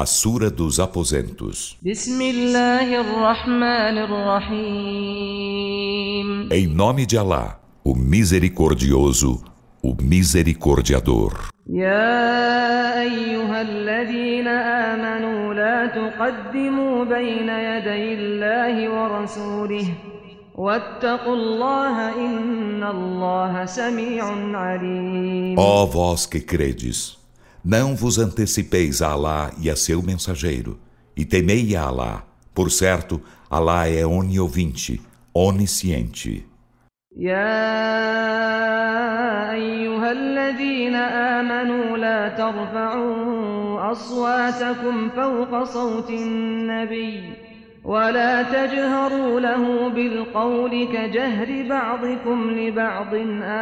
A Sura dos Aposentos. Em nome de Alá, o Misericordioso, o Misericordiador. يا أيها الذين آمنوا لا تقدموا بين يدي الله ورسوله واتقوا الله إن الله سميع عليم. Ó vós que credes, não vos antecipeis a Alá e a seu mensageiro, e temei a Alá. Por certo, Alá é oniovinte, onisciente. يا أيها الذين آمنوا لا ترفعوا أصواتكم فوق صوت النبي ولا تجهروا له بالقول كجهر بعضكم لبعض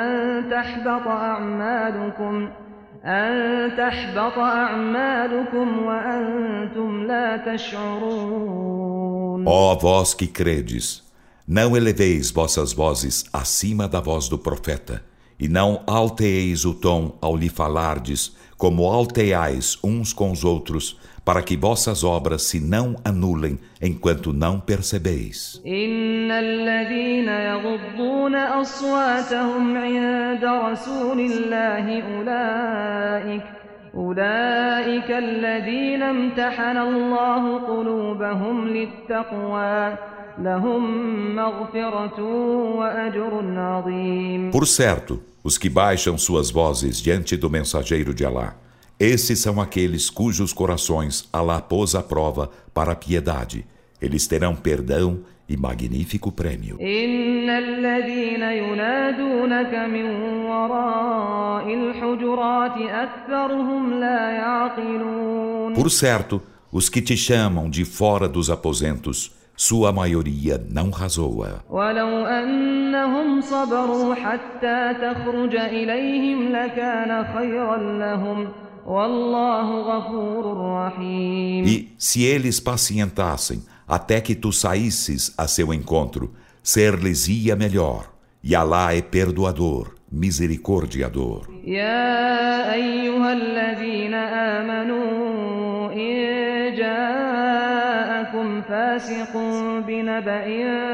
أن تحبط أعمالكم وأنتم لا تشعرون. Ó vós que credes, não eleveis vossas vozes acima da voz do profeta, e não alteeis o tom ao lhe falardes, como alteais uns com os outros, para que vossas obras se não anulem enquanto não percebeis. إن الذين يغضون أصواتهم عند رسول الله أولئك الذين امتحن الله قلوبهم للتقوى لهم مغفرة وأجر عظيم. Por certo, os que baixam suas vozes diante do mensageiro de Alá, esses são aqueles cujos corações Alá pôs à prova para a piedade. Eles terão perdão e magnífico prêmio. إن الذين ينادونك من وراء الحجرات أكثرهم لا يعقلون. Por certo, os que te chamam de fora dos aposentos, sua maioria não razoa. ولو أنهم صبروا حتى تخرج إليهم لكان خيرا لهم والله غفور رحيم. E se eles pacientassem até que tu saísses a seu encontro, ser-lhes-ia melhor. E Alá é perdoador, misericordiador. يا أيها الذين آمنوا إن جاءكم فاسق بنبأ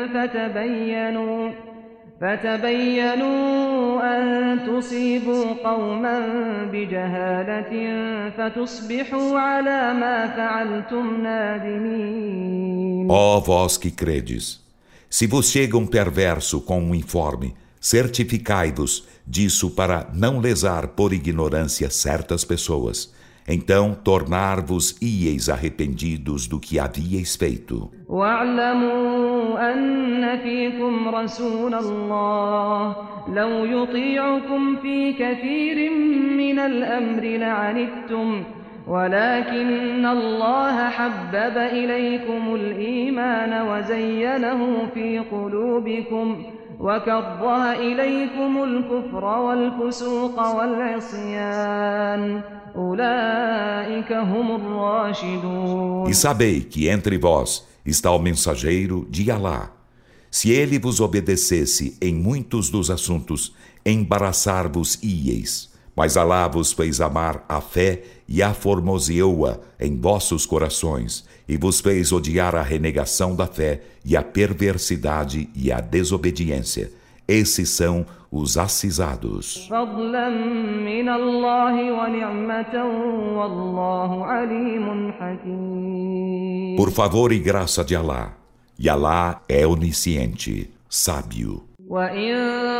فتبينوا أن تصيبوا قوما بجهالة فتصبحوا على ما فعلتم نادمين. Ó vós que credes, se vos chega um perverso com um informe, certificai-vos disso para não lesar por ignorância certas pessoas. Então tornar-vos-ieis arrependidos do que havíeis feito. واعلموا أن فيكم رسول الله لو يطيعكم في كثير من الأمر لعنتم ولكن الله حبب إليكم الإيمان وزينه في قلوبكم وكره إليكم الكفر والفسوق والعصيان أولئك هم الراشدون. E sabei que entre vós está o mensageiro de Alá. Se ele vos obedecesse em muitos dos assuntos, embaraçar-vos-ieis. Mas Alá vos fez amar a fé e a formoseou-a em vossos corações, e vos fez odiar a renegação da fé e a perversidade e a desobediência. Esses são os acisados. فضلا من الله ونعمة والله عليم حكيم. Por favor e graça de Alá, e Alá é onisciente, sábio. وإن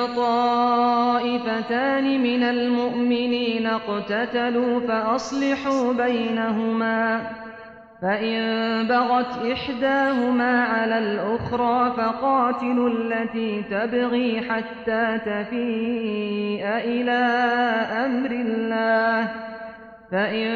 طائفتان من المؤمنين اقتتلوا فأصلحوا بينهما فإن بغت إحداهما على الأخرى فقاتلوا التي تبغي حتى تفيء إلى أمر الله فإن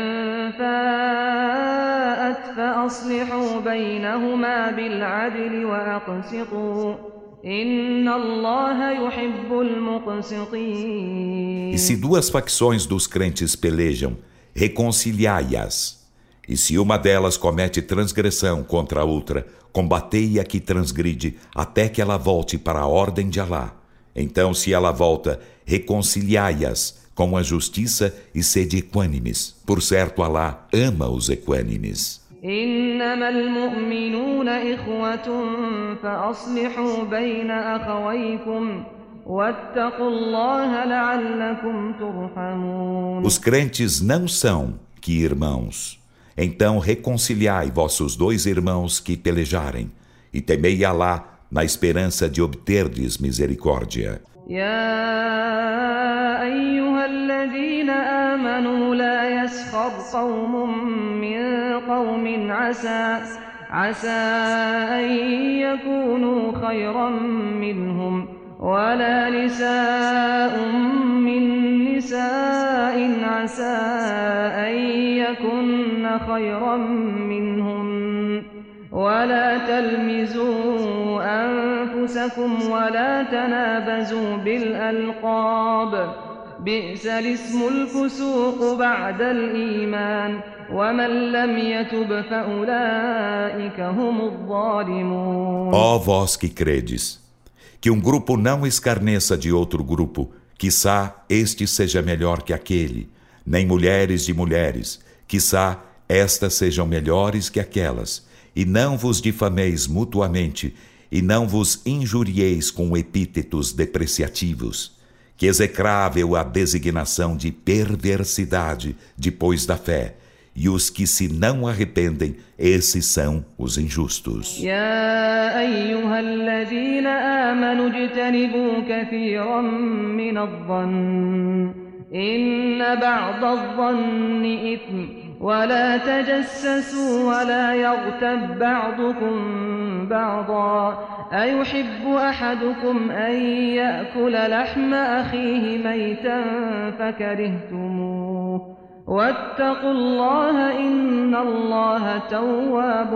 فاءت فأصلحوا بينهما بالعدل وأقسطوا إن الله يحب المقسطين. E se duas facções dos crentes pelejam, reconciliai-as. E se uma delas comete transgressão contra a outra, combatei a que transgride até que ela volte para a ordem de Alá. Então, se ela volta, reconciliai-as com a justiça e sede equânimes. Por certo, Alá ama os equânimes. إنما المؤمنون إخوة فأصلحوا بين أخويكم واتقوا الله لعلكم ترحمون. Os crentes não são que irmãos. Então reconciliai vossos dois irmãos que pelejarem, e temei Alá na esperança de obterdes misericórdia. يا أيها الذين آمنوا لا يسخر قوم من قوم عسى أن يكونوا خيرا منهم ولا نساء من نساء عسى أن يكن خيرا منهن ولا تلمزوا أنفسكم ولا تنابزوا بالألقاب بئس الاسم الفسوق بعد الإيمان ومن لم يتب فأولئك هم الظالمون. Ó vós que credes, que um grupo não escarneça de outro grupo, quiçá este seja melhor que aquele, nem mulheres de mulheres, quiçá estas sejam melhores que aquelas. E não vos difameis mutuamente, e não vos injurieis com epítetos depreciativos. Que execrável a designação de perversidade depois da fé, e os que se não arrependem, esses são os injustos. يا أيها الذين آمنوا اجتنبوا كثيرا من الظن إن بعض الظن إثم ولا تجسسوا ولا يغتب بعضكم بعضا أيحب أحدكم أن يأكل لحم أخيه ميتا فكرهتموه واتقوا الله إن الله تواب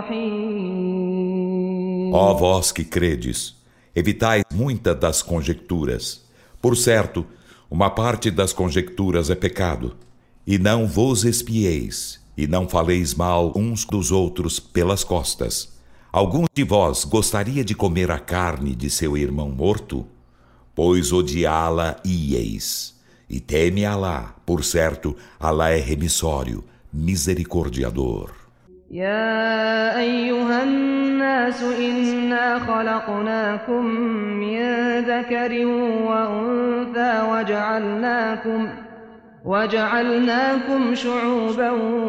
رحيم. Ó vós que credes, evitai muitas das conjecturas. Por certo, uma parte das conjecturas é pecado. E não vos espieis, e não faleis mal uns dos outros pelas costas. Algum de vós gostaria de comer a carne de seu irmão morto? Pois odiá-la ieis. E teme Alá, por certo, Alá é remissório, misericordiador. يا أيها الناس إنا خلقناكم من ذكر وأنثى وجعلناكم شعوبا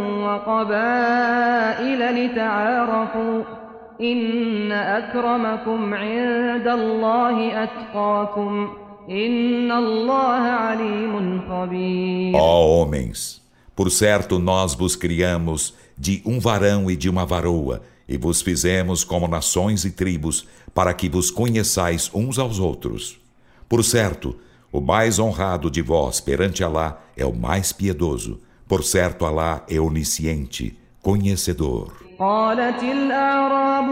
وقبائل لتعارفوا إن أكرمكم عند الله أتقاكم إن الله عليم خبير. Ó homens, por certo nós vos criamos de um varão e de uma varoa, e vos fizemos como nações e tribos, para que vos conheçais uns aos outros. Por certo, o mais honrado de vós perante Alá é o mais piedoso. Por certo, Alá é onisciente, conhecedor. قالت الأعراب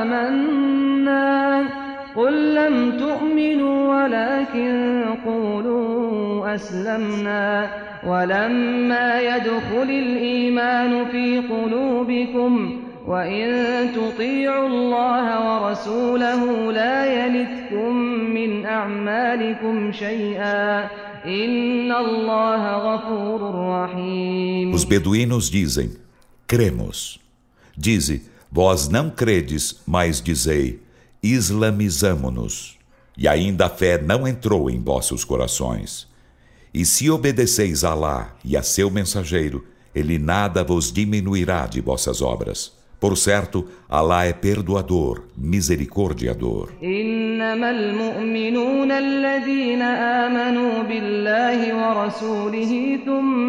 آمنا قل لم تؤمنوا ولكن قولوا أسلمنا ولما يدخل الإيمان في قلوبكم وإن تطيعوا الله ورسوله لا يلتكم من أعمالكم شيئا إن الله غفور رحيم. Os beduínos dizem, cremos. Dize, vós não credes, mas dizei, islamizamo-nos. E ainda a fé não entrou em vossos corações. E se obedeceis a Alá e a seu mensageiro, ele nada vos diminuirá de vossas obras. Por certo, Alá é perdoador, misericordiador. إنما المؤمنون الذين آمنوا بالله ورسوله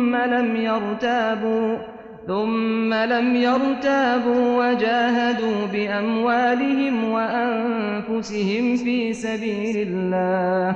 ثم لم يرتابوا وجاهدوا بأموالهم وأنفسهم في سبيل الله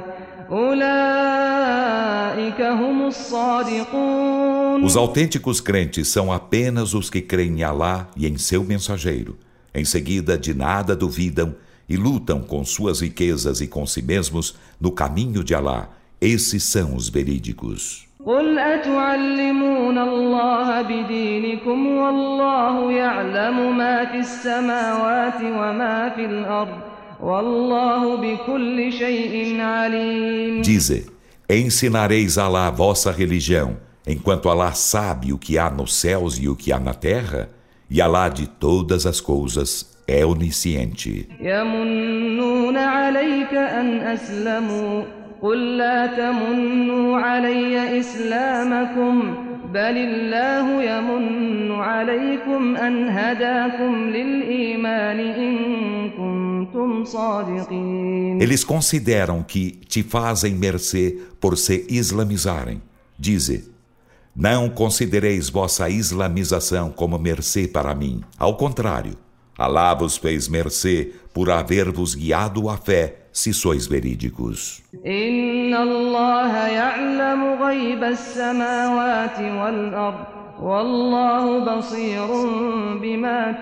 أولئك هم الصادقون. Os autênticos crentes são apenas os que creem em Alá e em seu mensageiro. Em seguida, de nada duvidam e lutam com suas riquezas e com si mesmos no caminho de Alá. Esses são os verídicos. قل أتعلمون الله بدينكم والله يعلم ما في السماوات وما في الأرض والله بكل شيء عليم. Dize, Ensinareis a Alá a vossa religião, enquanto Alá sabe o que há nos céus e o que há na terra, e Alá de todas as coisas é onisciente. يمنون عليك أن أسلموا قل لا تمنوا علي إسلامكم بل الله يمن عليكم أن هداكم للإيمان إن كنتم صادقين. Eles consideram que te fazem mercê por se islamizarem. Dize: não considereis vossa islamização como mercê para mim. Ao contrário, Alá vos fez mercê por haver-vos guiado à fé, se sois verídicos. إن الله يعلم غيب السماوات والأرض والله بصير بما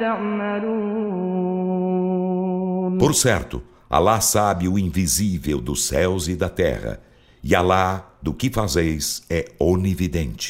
تعملون. Por certo, Alá sabe o invisível dos céus e da terra, e Alá, do que fazeis, é onividente.